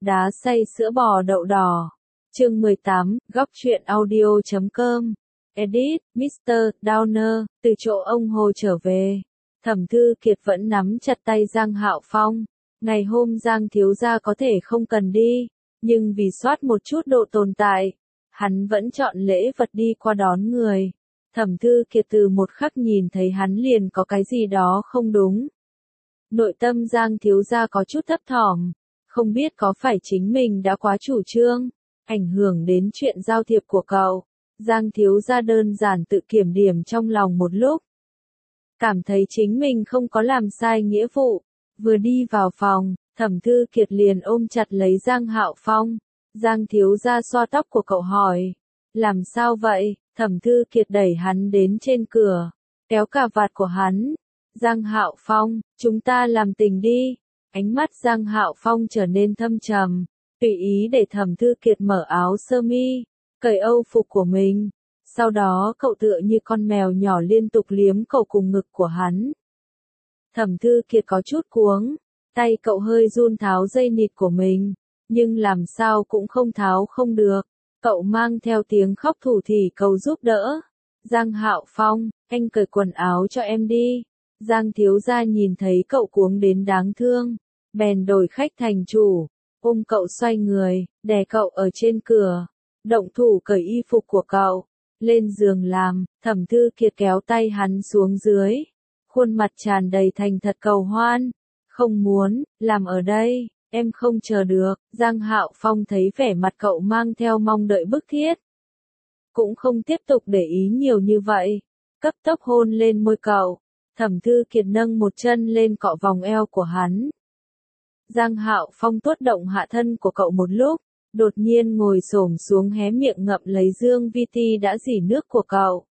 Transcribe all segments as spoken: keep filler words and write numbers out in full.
Đá xay sữa bò đậu đỏ. Chương mười tám, góc truyện audio chấm com. Edit, mít tơ Downer, từ chỗ ông Hồ trở về. Thẩm Thư Kiệt vẫn nắm chặt tay Giang Hạo Phong. Ngày hôm Giang thiếu gia có thể không cần đi, nhưng vì soát một chút độ tồn tại, hắn vẫn chọn lễ vật đi qua đón người. Thẩm Thư Kiệt từ một khắc nhìn thấy hắn liền có cái gì đó không đúng. Nội tâm Giang thiếu gia có chút thấp thỏm, không biết có phải chính mình đã quá chủ trương, ảnh hưởng đến chuyện giao thiệp của cậu. Giang thiếu gia đơn giản tự kiểm điểm trong lòng một lúc. Cảm thấy chính mình không có làm sai nghĩa vụ, vừa đi vào phòng, Thẩm Thư Kiệt liền ôm chặt lấy Giang Hạo Phong. Giang thiếu gia xoa tóc của cậu hỏi, làm sao vậy? Thẩm Thư Kiệt đẩy hắn đến trên cửa, kéo cà vạt của hắn. Giang Hạo Phong, chúng ta làm tình đi. Ánh mắt Giang Hạo Phong trở nên thâm trầm, tùy ý để Thẩm Thư Kiệt mở áo sơ mi, cởi âu phục của mình. Sau đó cậu tựa như con mèo nhỏ liên tục liếm cậu cùng ngực của hắn. Thẩm Thư Kiệt có chút cuống, tay cậu hơi run tháo dây nịt của mình, nhưng làm sao cũng không tháo không được. Cậu mang theo tiếng khóc thủ thỉ cầu giúp đỡ. Giang Hạo Phong, anh cởi quần áo cho em đi. Giang thiếu gia nhìn thấy cậu cuống đến đáng thương, bèn đổi khách thành chủ, ôm cậu xoay người, đè cậu ở trên cửa, động thủ cởi y phục của cậu, lên giường làm. Thẩm Thư Kiệt kéo tay hắn xuống dưới, khuôn mặt tràn đầy thành thật cầu hoan, không muốn, làm ở đây, em không chờ được. Giang Hạo Phong thấy vẻ mặt cậu mang theo mong đợi bức thiết, cũng không tiếp tục để ý nhiều như vậy, cấp tốc hôn lên môi cậu. Thẩm Thư Kiệt nâng một chân lên cọ vòng eo của hắn. Giang Hạo Phong tuốt động hạ thân của cậu một lúc, đột nhiên ngồi xổm xuống hé miệng ngậm lấy dương vi ti đã rỉ nước của cậu.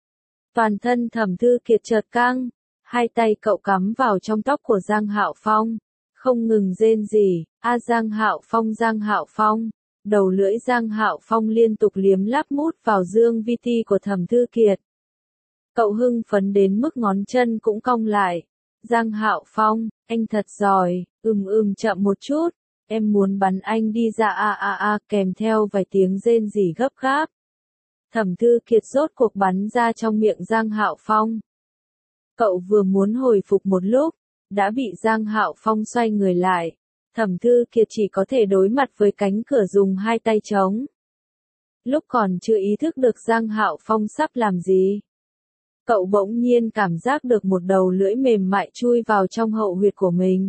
Toàn thân Thẩm Thư Kiệt chợt căng, hai tay cậu cắm vào trong tóc của Giang Hạo Phong, không ngừng rên rỉ, a Giang Hạo Phong Giang Hạo Phong. Đầu lưỡi Giang Hạo Phong liên tục liếm láp mút vào dương vi ti của Thẩm Thư Kiệt. Cậu hưng phấn đến mức ngón chân cũng cong lại. Giang Hạo Phong, anh thật giỏi, ừm ừm chậm một chút, em muốn bắn anh đi ra a a a kèm theo vài tiếng rên rỉ gấp gáp. Thẩm Thư Kiệt rốt cuộc bắn ra trong miệng Giang Hạo Phong. Cậu vừa muốn hồi phục một lúc, đã bị Giang Hạo Phong xoay người lại. Thẩm Thư Kiệt chỉ có thể đối mặt với cánh cửa dùng hai tay chống. Lúc còn chưa ý thức được Giang Hạo Phong sắp làm gì, cậu bỗng nhiên cảm giác được một đầu lưỡi mềm mại chui vào trong hậu huyệt của mình.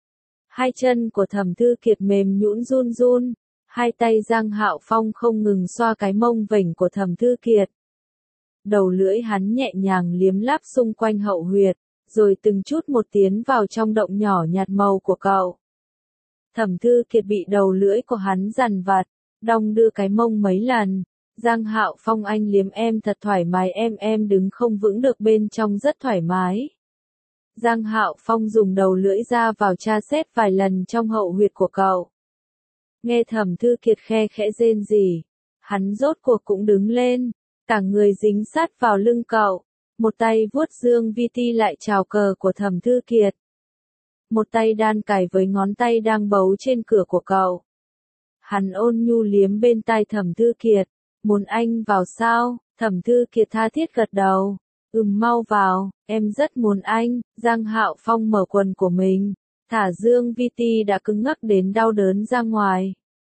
Hai chân của Thẩm Thư Kiệt mềm nhũn run run, hai tay Giang Hạo Phong không ngừng xoa cái mông vểnh của Thẩm Thư Kiệt. Đầu lưỡi hắn nhẹ nhàng liếm láp xung quanh hậu huyệt, rồi từng chút một tiến vào trong động nhỏ nhạt màu của cậu. Thẩm Thư Kiệt bị đầu lưỡi của hắn dằn vặt, đong đưa cái mông mấy lần. Giang Hạo Phong anh liếm em thật thoải mái, em em đứng không vững được bên trong rất thoải mái. Giang Hạo Phong dùng đầu lưỡi ra vào tra xét vài lần trong hậu huyệt của cậu. Nghe Thẩm Thư Kiệt khe khẽ rên rỉ, hắn rốt cuộc cũng đứng lên, cả người dính sát vào lưng cậu, một tay vuốt dương vi ti lại chào cờ của Thẩm Thư Kiệt. Một tay đan cài với ngón tay đang bấu trên cửa của cậu. Hắn ôn nhu liếm bên tai Thẩm Thư Kiệt. Muốn anh vào sao? Thẩm Thư Kiệt tha thiết gật đầu. Ừm mau vào, em rất muốn anh. Giang Hạo Phong mở quần của mình, thả dương vi ti đã cứng ngắc đến đau đớn ra ngoài.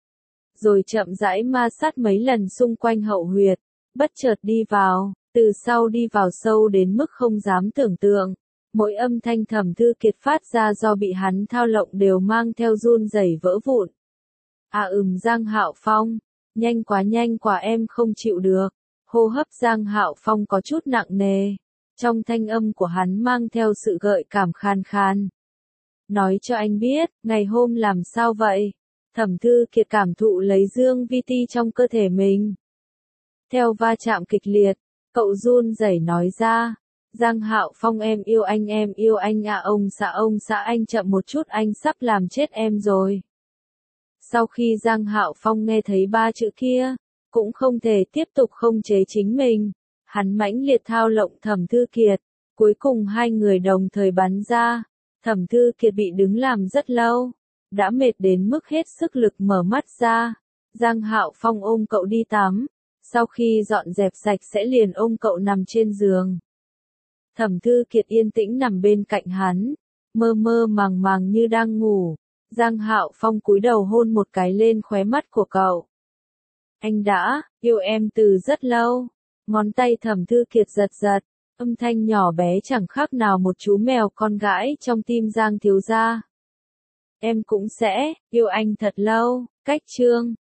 Rồi chậm rãi ma sát mấy lần xung quanh hậu huyệt, bất chợt đi vào, từ sau đi vào sâu đến mức không dám tưởng tượng. Mỗi âm thanh Thẩm Thư Kiệt phát ra do bị hắn thao lộng đều mang theo run rẩy vỡ vụn. À ừm Giang Hạo Phong, nhanh quá nhanh quá em không chịu được. Hô hấp Giang Hạo Phong có chút nặng nề, trong thanh âm của hắn mang theo sự gợi cảm khan khan. Nói cho anh biết, ngày hôm làm sao vậy? Thẩm Thư Kiệt cảm thụ lấy dương vi ti trong cơ thể mình. Theo va chạm kịch liệt, cậu run rẩy nói ra. Giang Hạo Phong em yêu anh em yêu anh à ông xã ông xã anh chậm một chút anh sắp làm chết em rồi. Sau khi Giang Hạo Phong nghe thấy ba chữ kia, cũng không thể tiếp tục không chế chính mình. Hắn mãnh liệt thao lộng Thẩm Thư Kiệt, cuối cùng hai người đồng thời bắn ra. Thẩm Thư Kiệt bị đứng làm rất lâu, đã mệt đến mức hết sức lực mở mắt ra. Giang Hạo Phong ôm cậu đi tắm, sau khi dọn dẹp sạch sẽ liền ôm cậu nằm trên giường. Thẩm Thư Kiệt yên tĩnh nằm bên cạnh hắn, mơ mơ màng màng như đang ngủ. Giang Hạo Phong cúi đầu hôn một cái lên khóe mắt của cậu. Anh đã yêu em từ rất lâu. Ngón tay Thẩm Thư Kiệt giật giật, âm thanh nhỏ bé chẳng khác nào một chú mèo con gái trong tim Giang thiếu gia. Em cũng sẽ yêu anh thật lâu. Cách chương